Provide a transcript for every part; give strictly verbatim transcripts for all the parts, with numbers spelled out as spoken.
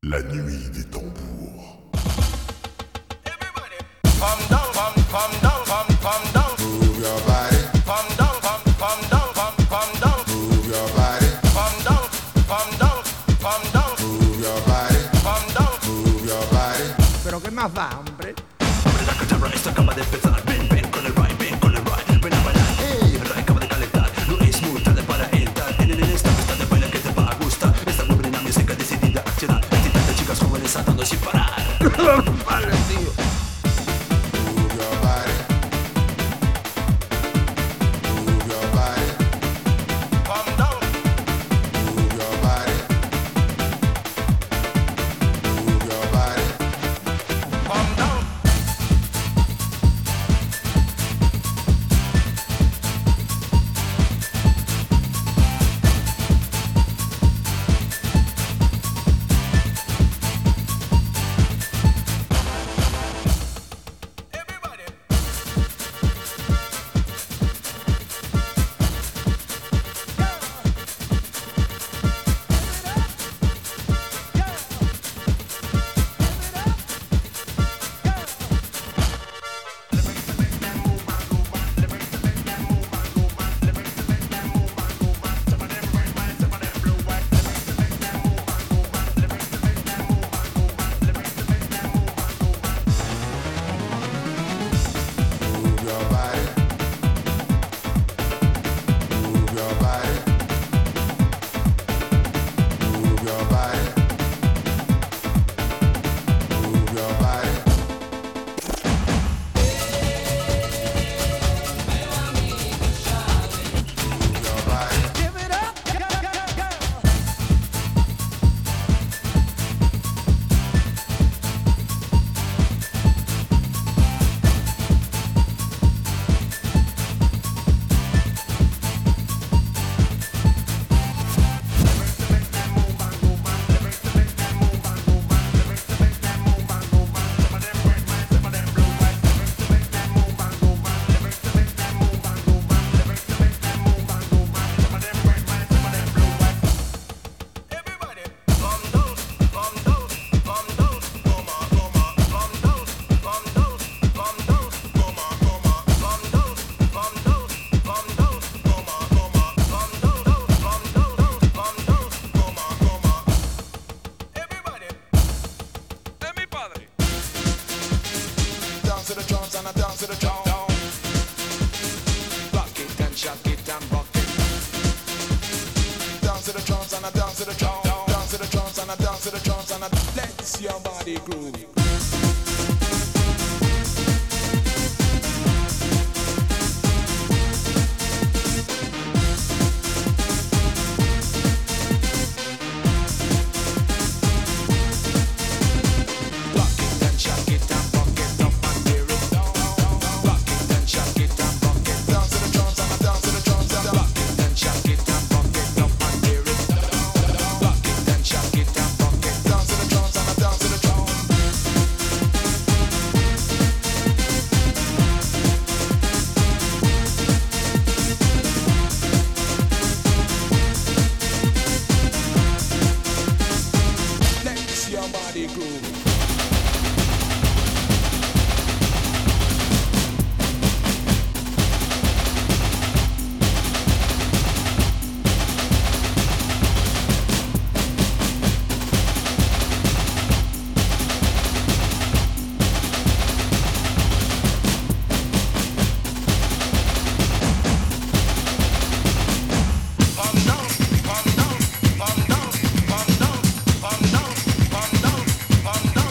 La nuit des tambours. Everybody, calm down, calm, calm down, calm, calm down. Move your body. Calm down, calm, calm down, calm, calm down. Move your body. Calm down, calm down, calm down. Move your body. Calm down. Move your body. Pero qué más da, hombre. Abre la catarra, esto acaba de empezar. Ven, ven con el ride, ven con el ride. Ven a bailar, hey, el ride acaba de calentar. No es muy tarde para entrar en el esta pista de baile que te va a gustar. Esta muy buena música decidida a accionar. Veintitantas chicas jóvenes saltando sin parar. Vale, tío. Move your body. Move your body. Calm down. Move your body. Move your body. Calm down. Everybody. Move your body. Move your body. Move your body. Move your body. Move your body. Give it up. Everybody, calm down, calm down, calm down, coma, coma, calm down, calm down, calm down, coma, coma, calm down, calm down, calm down, coma, coma, calm down, calm down, calm down, coma, coma. Everybody, let me bother you. Dance to the drums and I dance to the drum. Rock it and shock it and rock it. Dance to the drums and I dance to the drum. Dance to the drums and I dance to the drums and I let your body groove. Rock it and shock it and rock it up and tear it down. Rock it and shock it and rock it. Dance to the drums and I dance to the drums and rock it and shock it and rock it up and tear it down. Rock it and shock it and rock it. Dance to the drums and I dance to the drums. Let your body groove. Calm down, calm down, calm down, calm down, calm down, calm down, calm down.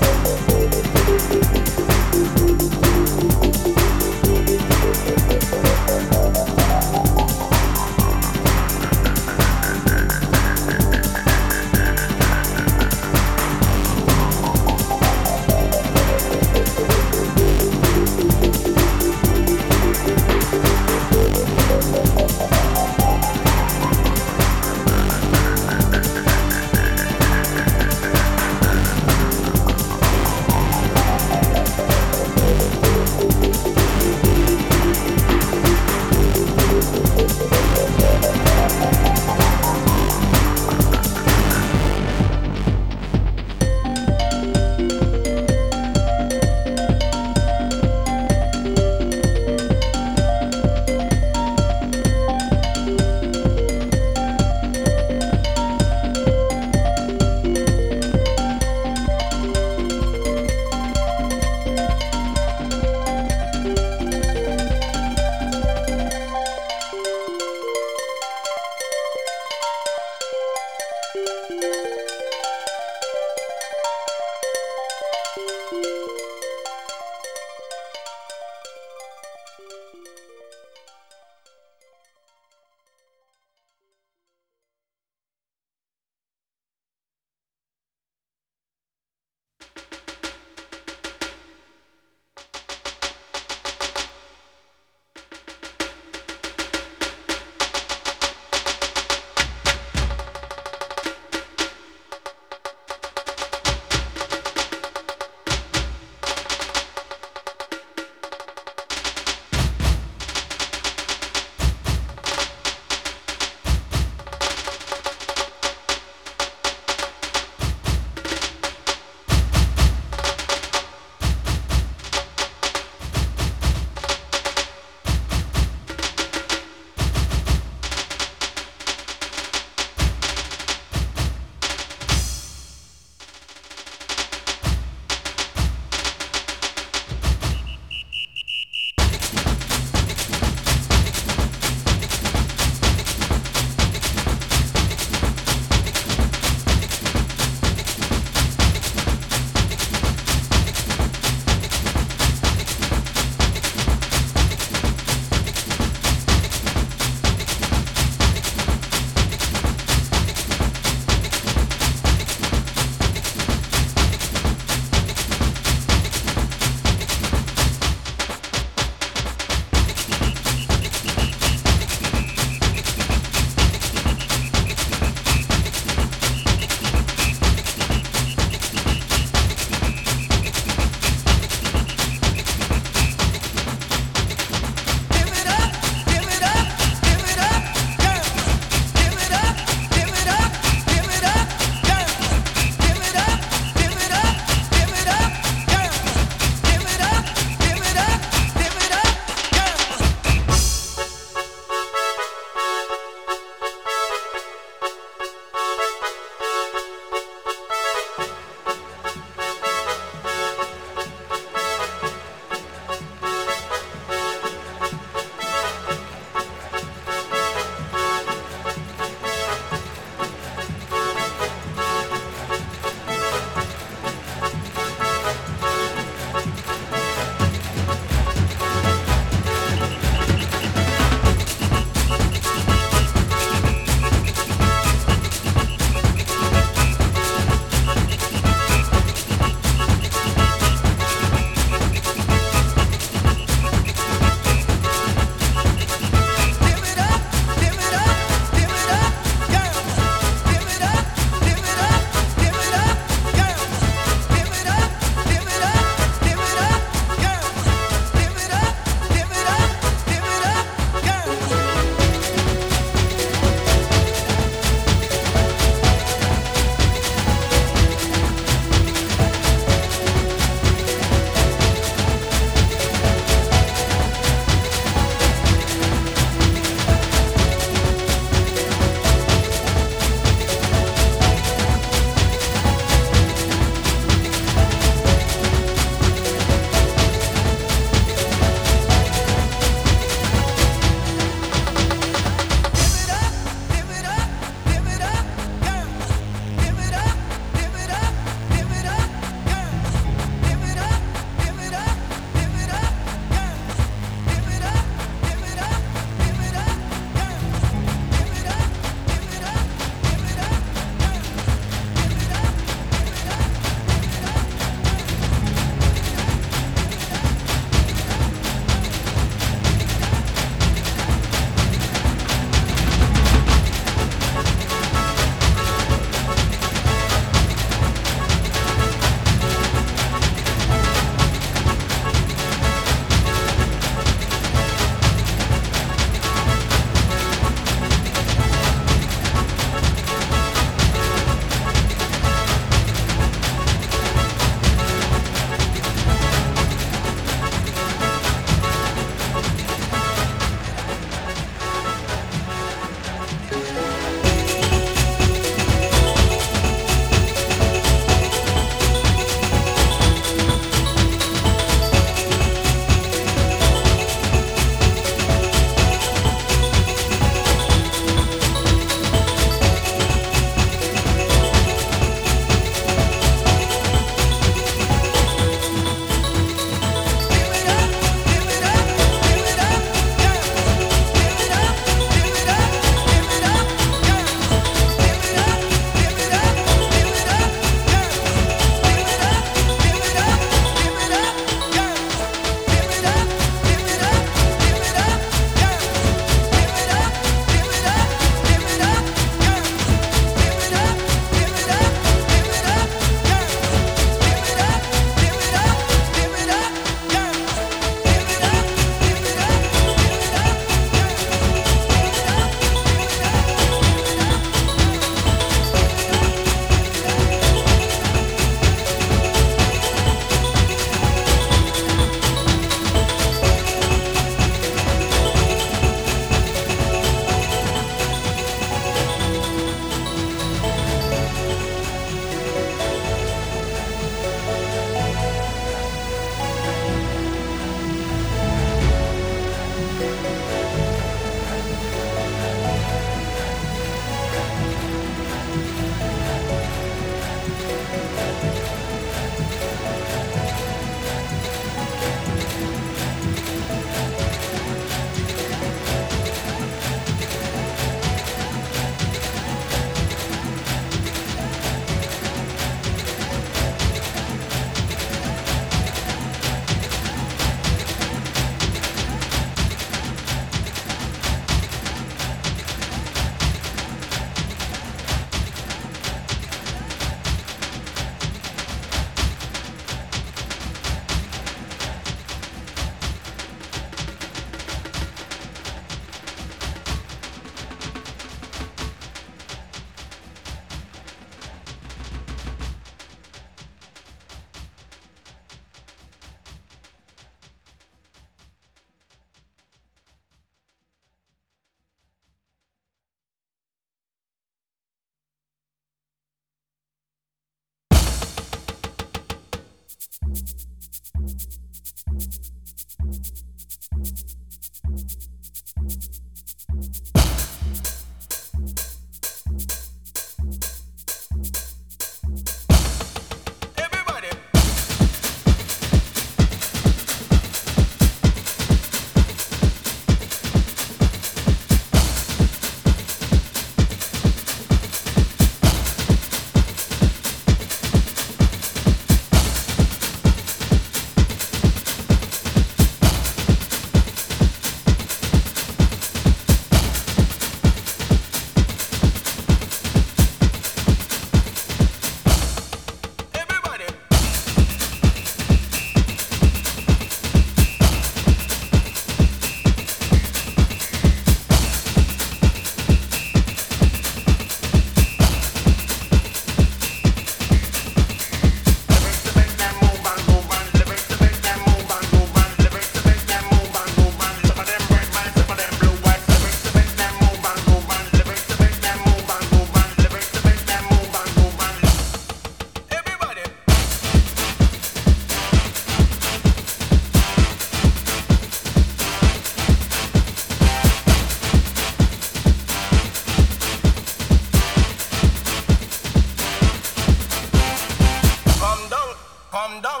come down.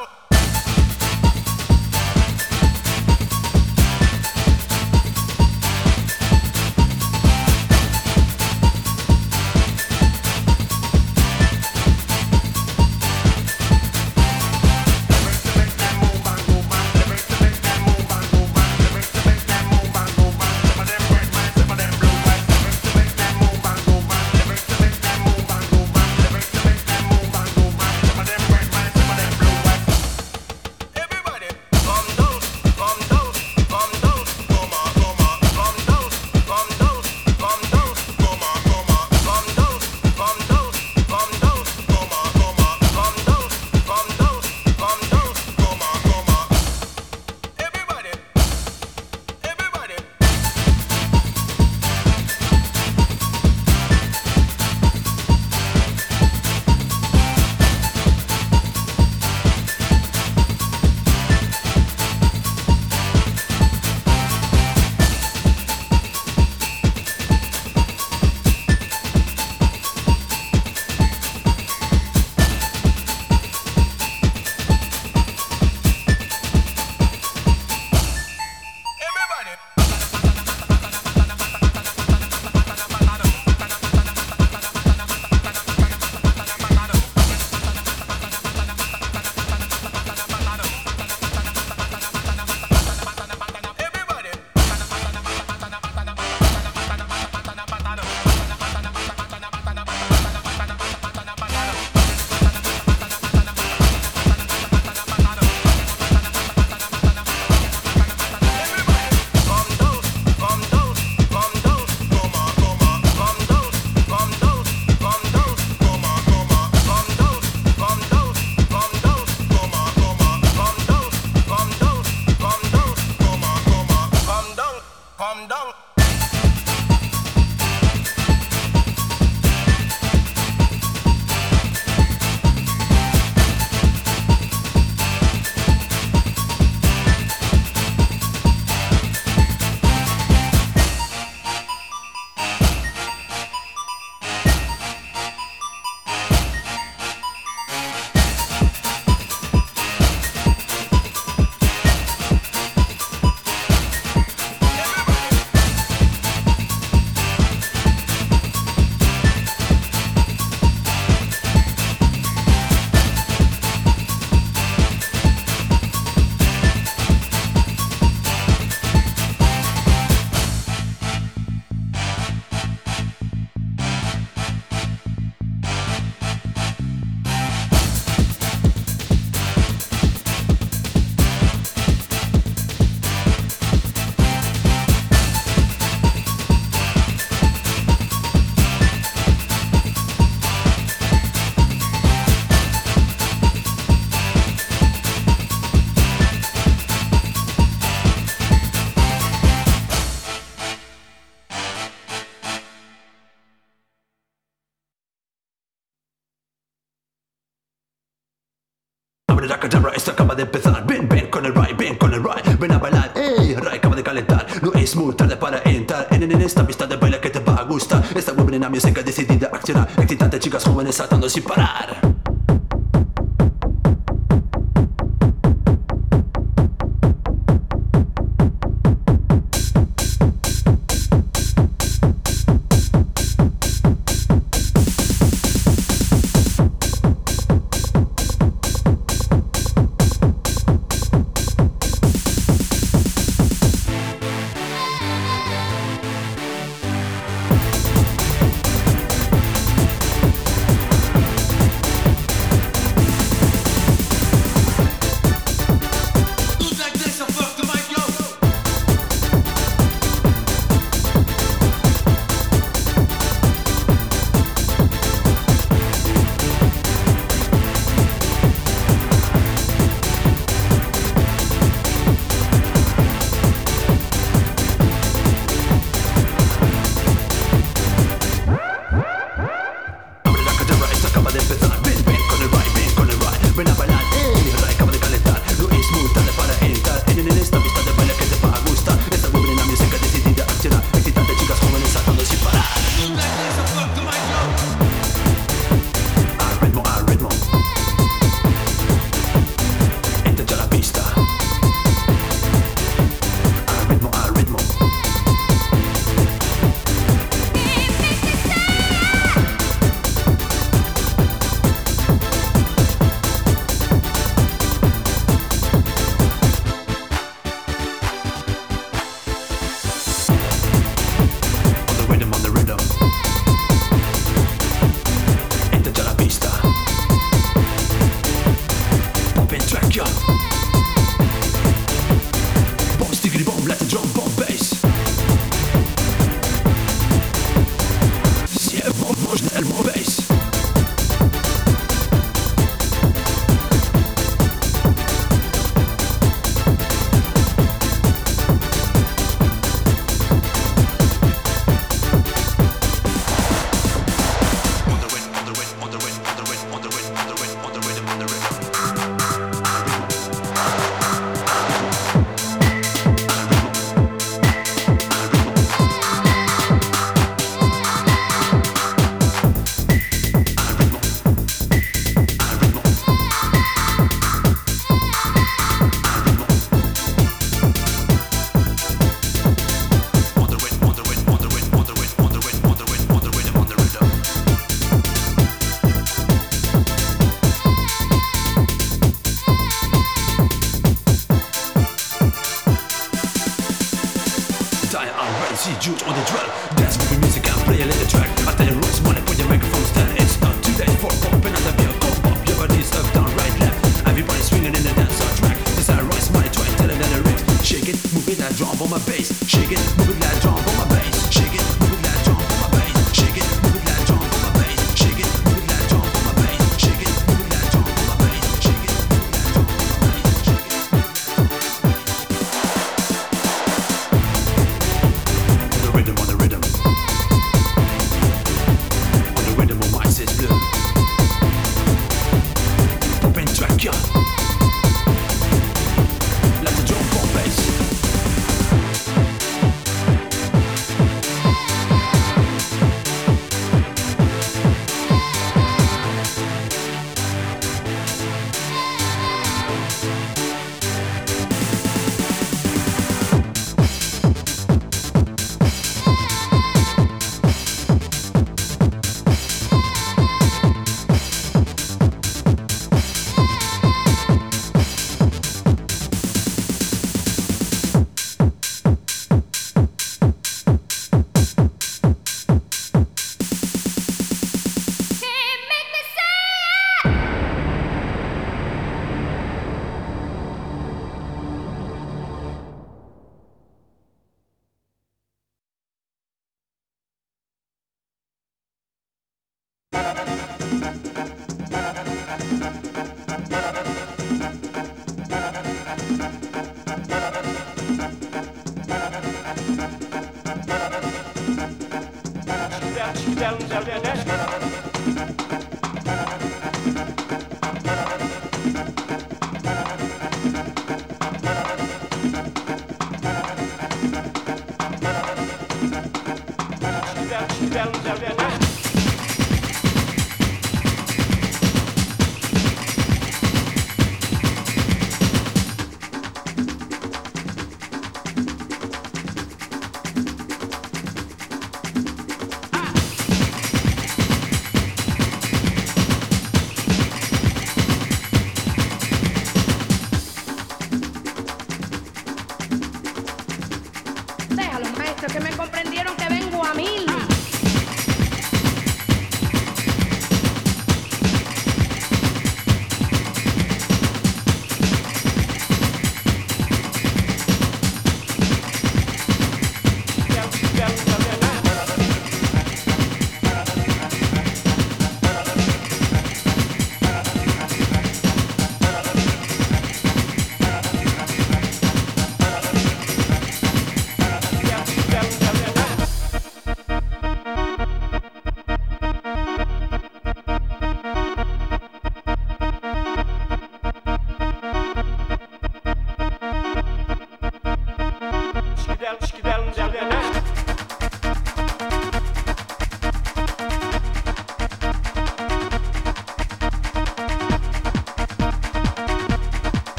Abre la cadabra, esto acaba de empezar. Ven, ven con el ride, ven con el ride. Ven a bailar, ey, el ride acaba de calentar. No es muy tarde para entrar en, en esta pista de baile que te va a gustar. Esta buena música decidida a accionar. Excitante, chicas jóvenes saltando sin parar. trackia. Bomb, stickity bomb, let the drum bomb bass. Yeah, bomb, można elbow bass. See Jude on the drum, dance with the music and play a little track. I tell you what's money, put your microphone stand. It's not too late for popping on the beer. Go pop your body's up, down, right, left. Everybody swinging in the dance track. This I rise money, try and tell it that the rhythm. Shake it, move it like drum on my bass. Shake it, move it like drum on my bass. Shake it, move it like drum on my bass. Shake it, move it like drum on my bass. Shake it, move it like drum on my bass. Shake it, move it like drum on my bass. Shake it, move it like drum on my bass. Shake it. On the rhythm, on the rhythm. On the rhythm of my says blue. Poppin' track, yeah. Let the drum bomb bass.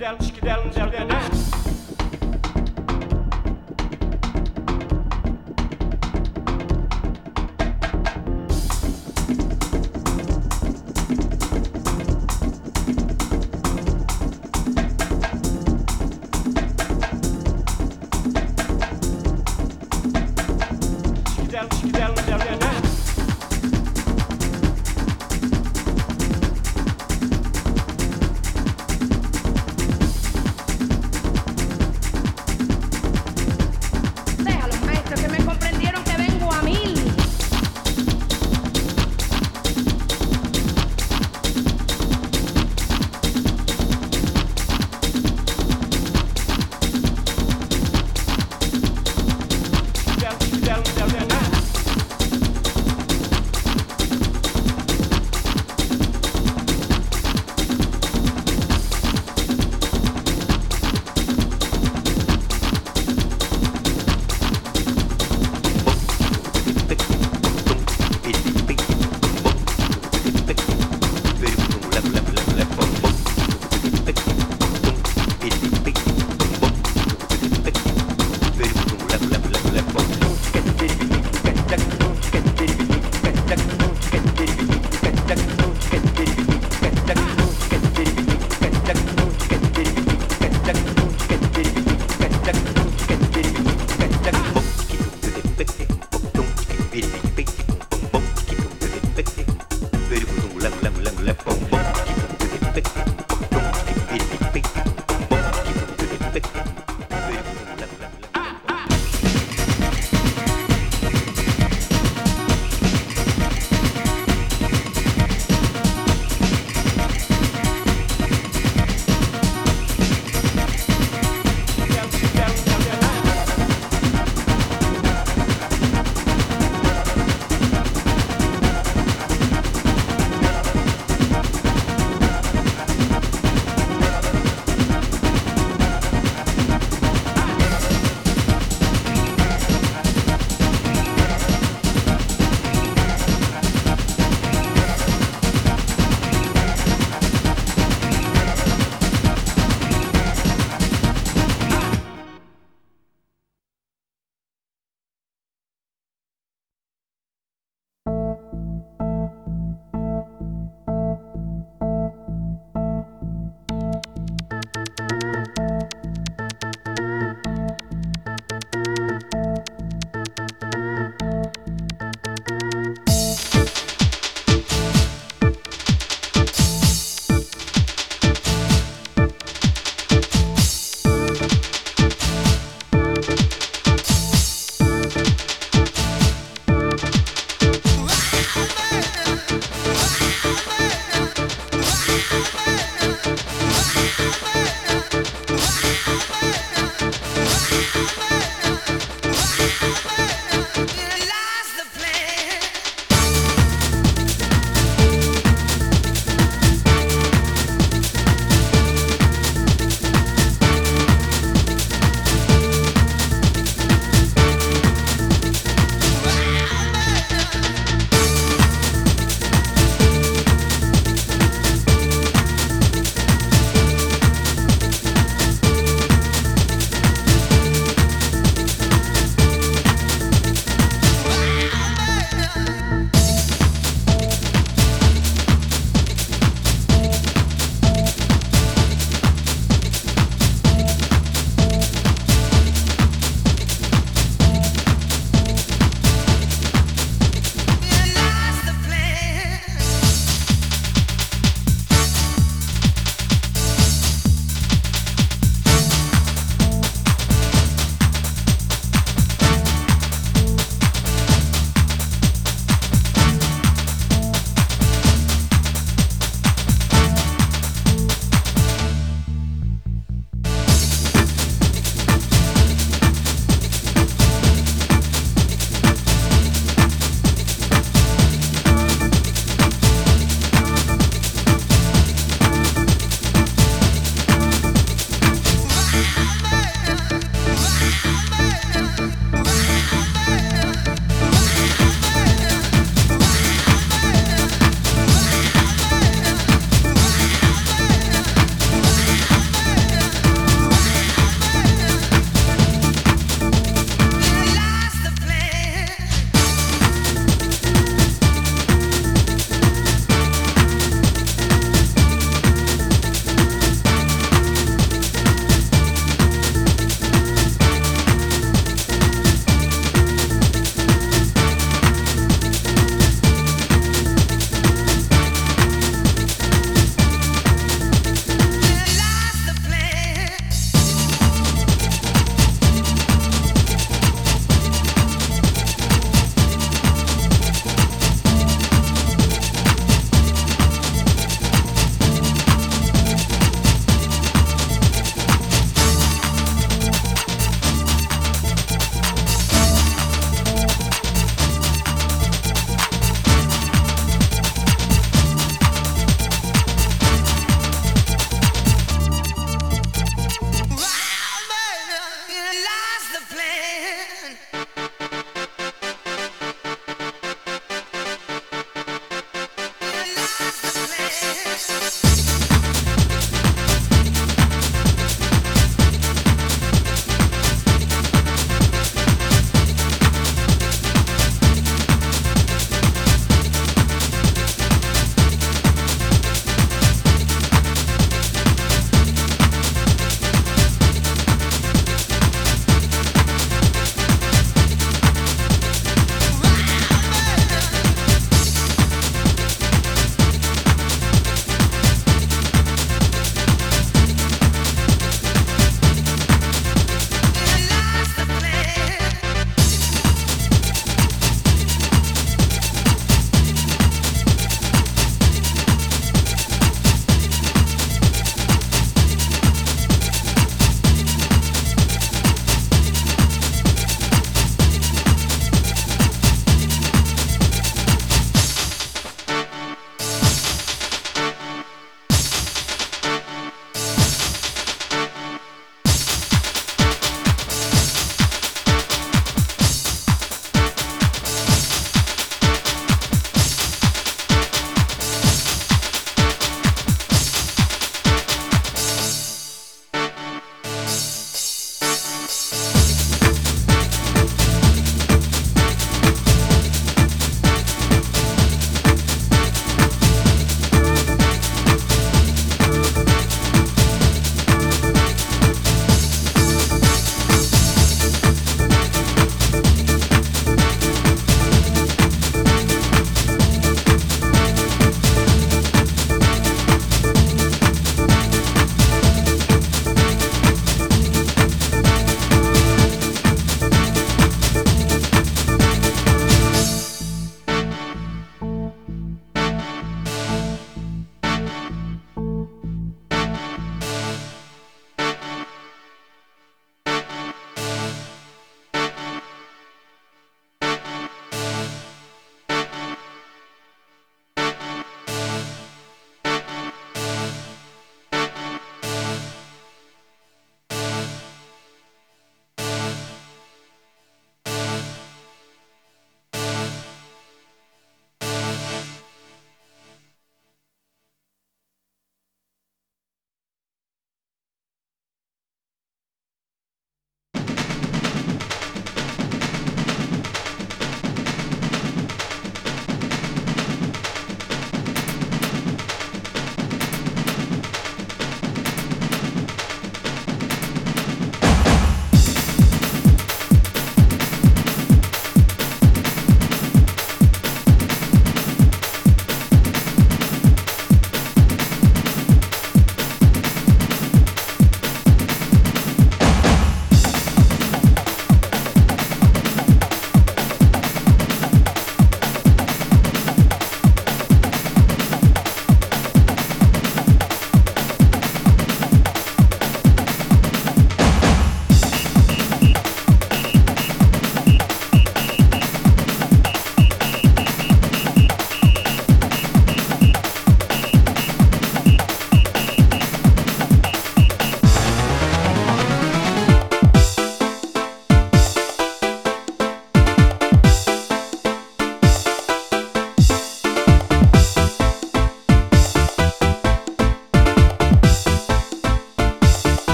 Down,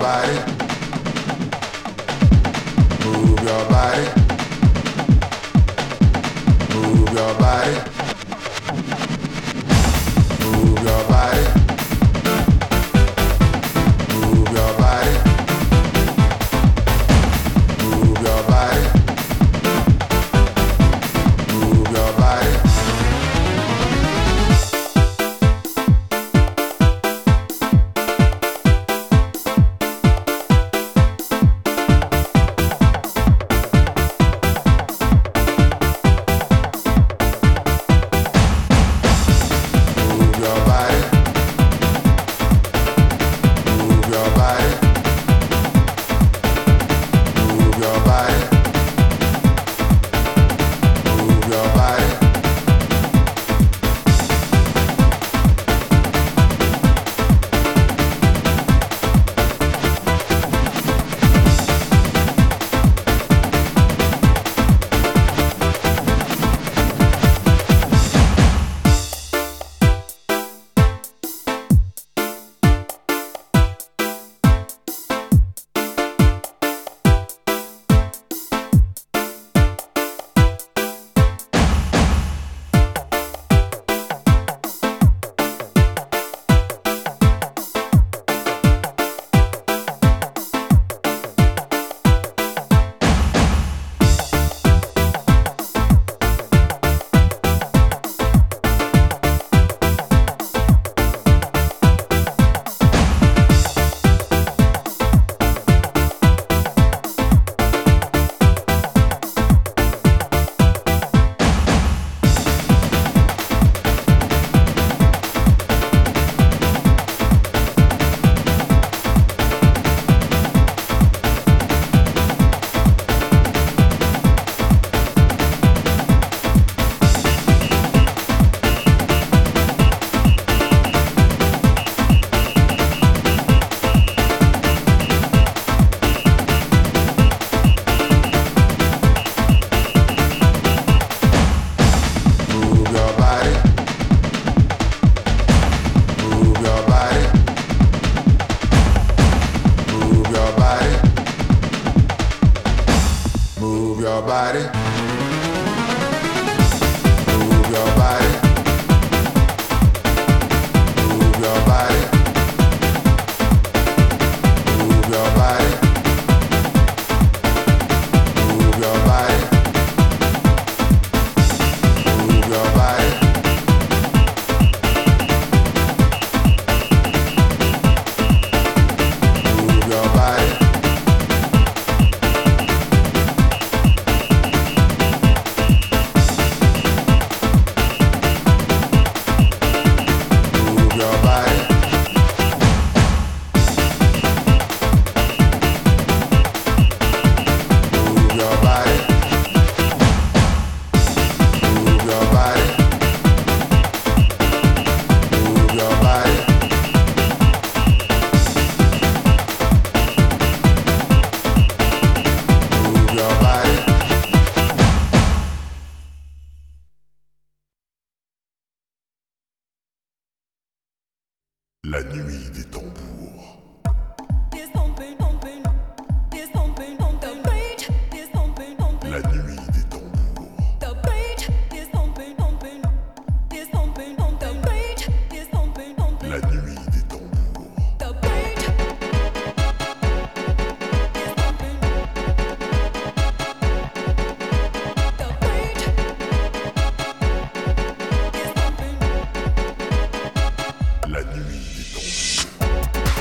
body. Move your body. Move your body. Move your body. Move your body. Move your body. Move your body. La nuit des tambours. La nuit des tambours. La nuit des tambours. La nuit des tambours.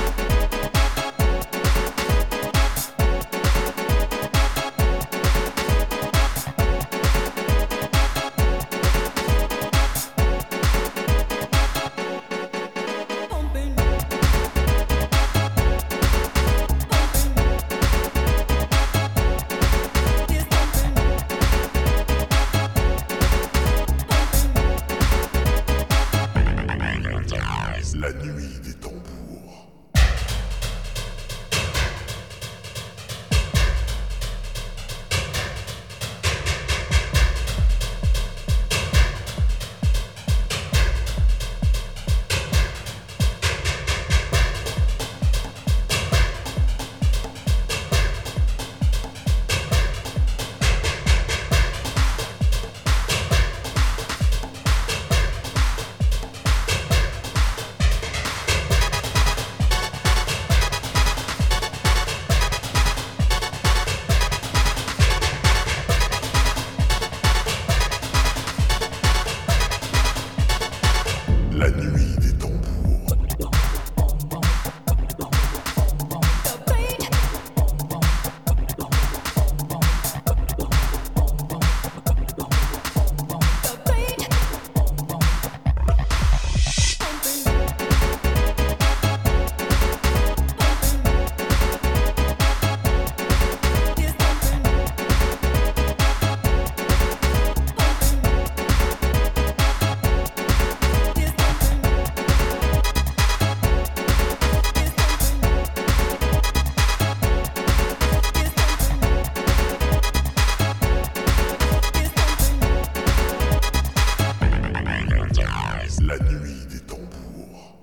La nuit des tambours.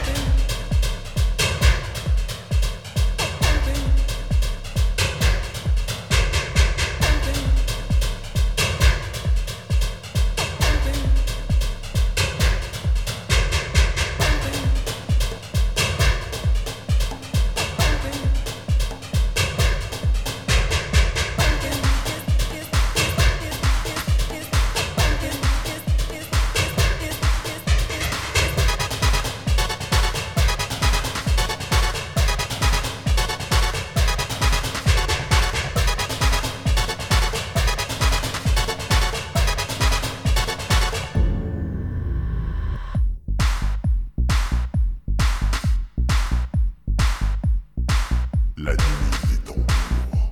La nuit des tambours.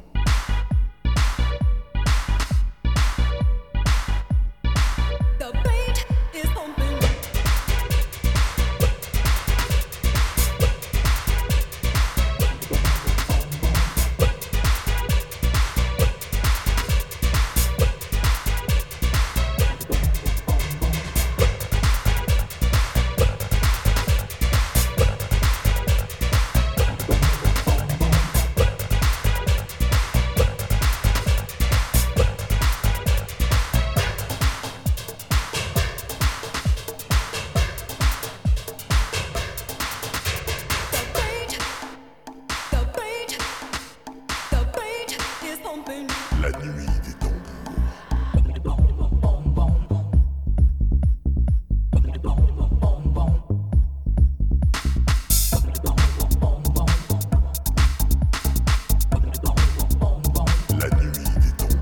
The beat is pumping. The beat, the beat is pumping. La nuit des tambours. La nuit des tambours.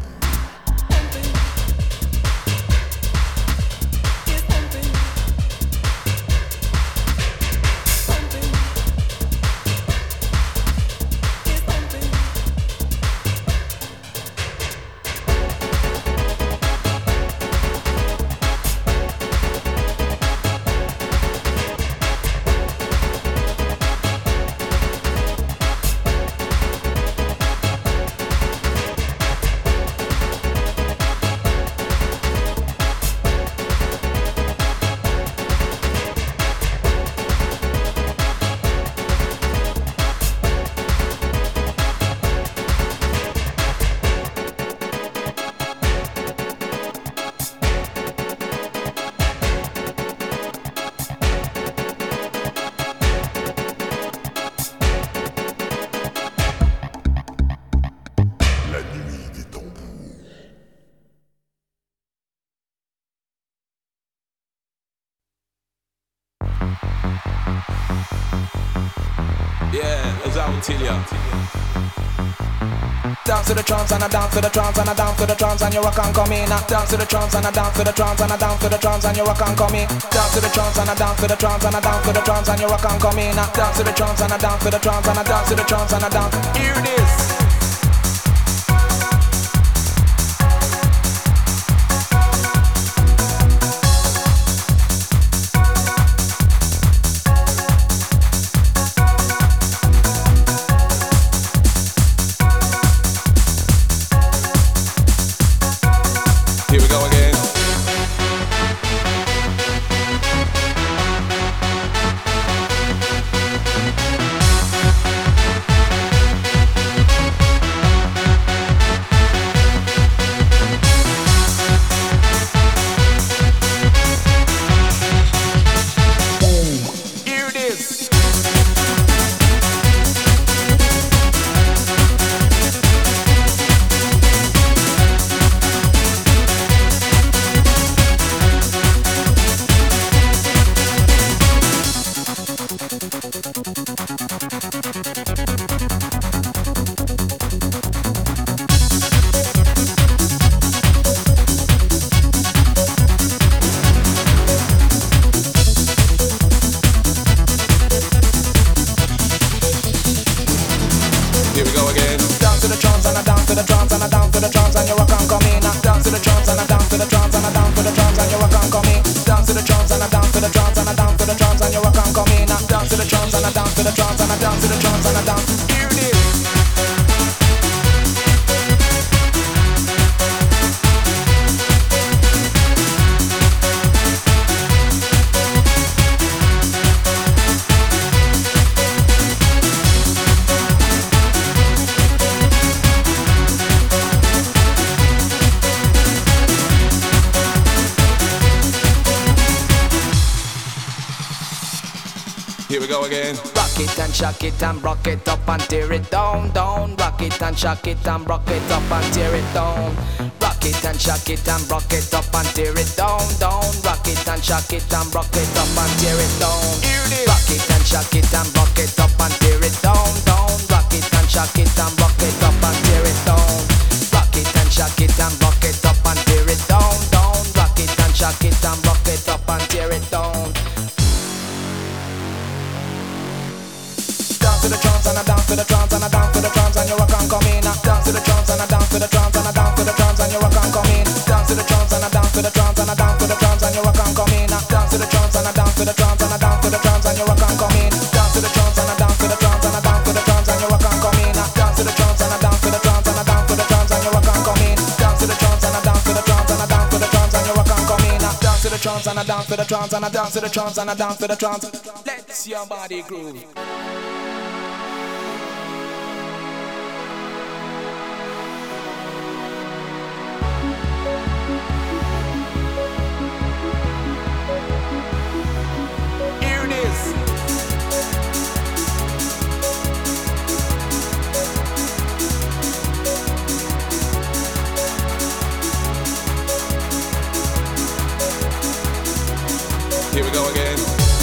Is pumping. Pumping. Is pumping. La nuit des tambours. Yeah, as I will tell ya. Dance to the trance and I dance to the trance and I dance to the trance and you rock and come in. Dance to the trance and I dance to the trance and I dance to the trance and you rock and come in. Dance to the trance and I dance to the trance and I dance to the trance and you rock and come in. Dance to the trance and I dance to the trance and I dance to the trance and I dance. Hear this. Here we go again. Hear this. Here we go again. Dance to the trance and I dance to the trance and I dance to the trance and you rock and come in. Dance to the trance and I dance to the trance and I dance to the trance and you rock and come in. Dance to the trance and I dance to the trance and I dance to the trance and you rock and come in. Dance to the trance and I dance to the trance and I dance to the trance and I dance. Hear this. Here we go again. Rock it and shock it and rock it up and tear it down, down. Rock it and shock it and rock it up and tear it down. Rock it and shock it and rock it up and tear it down, down. Rock it and shock it and rock it up and tear it down. Rock it and shock it and rock it up and tear it down, down. Rock it and shock it and rock it up and tear it down. Rock it and shock it and rock it up and tear it down, down. Rock it and shock it and rock it up and tear it down. Dance to the drums and I dance to the drums and I dance to the drums and you rock and come in. Dance to the drums and I dance to the drums and I dance to the drums and you rock and come in. Dance to the drums and I dance to the drums and I dance to the drums and you rock and come in. Dance to the drums and I dance to the drums and I dance to the drums and you rock and come in. Dance to the drums and I dance to the drums and I dance to the drums and you rock and come in. Dance to the drums and I dance to the drums and I dance to the drums and you rock and come in. Dance to the drums and I dance to the drums and I dance to the drums and you rock and come in. Dance to the drums and I dance to the drums and I dance to the drums and I dance to the drums. Let's your body groove. Here it is. Here we go again.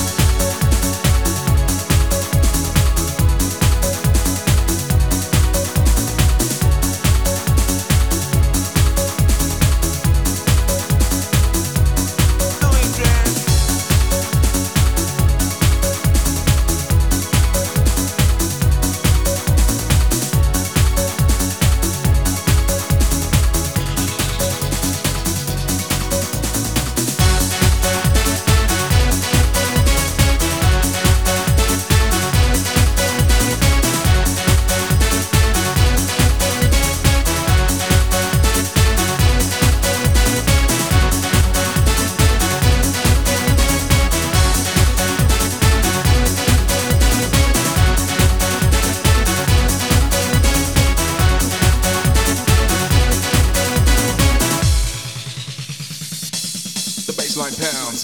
The baseline pounds.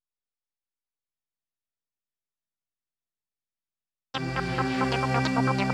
Thank you.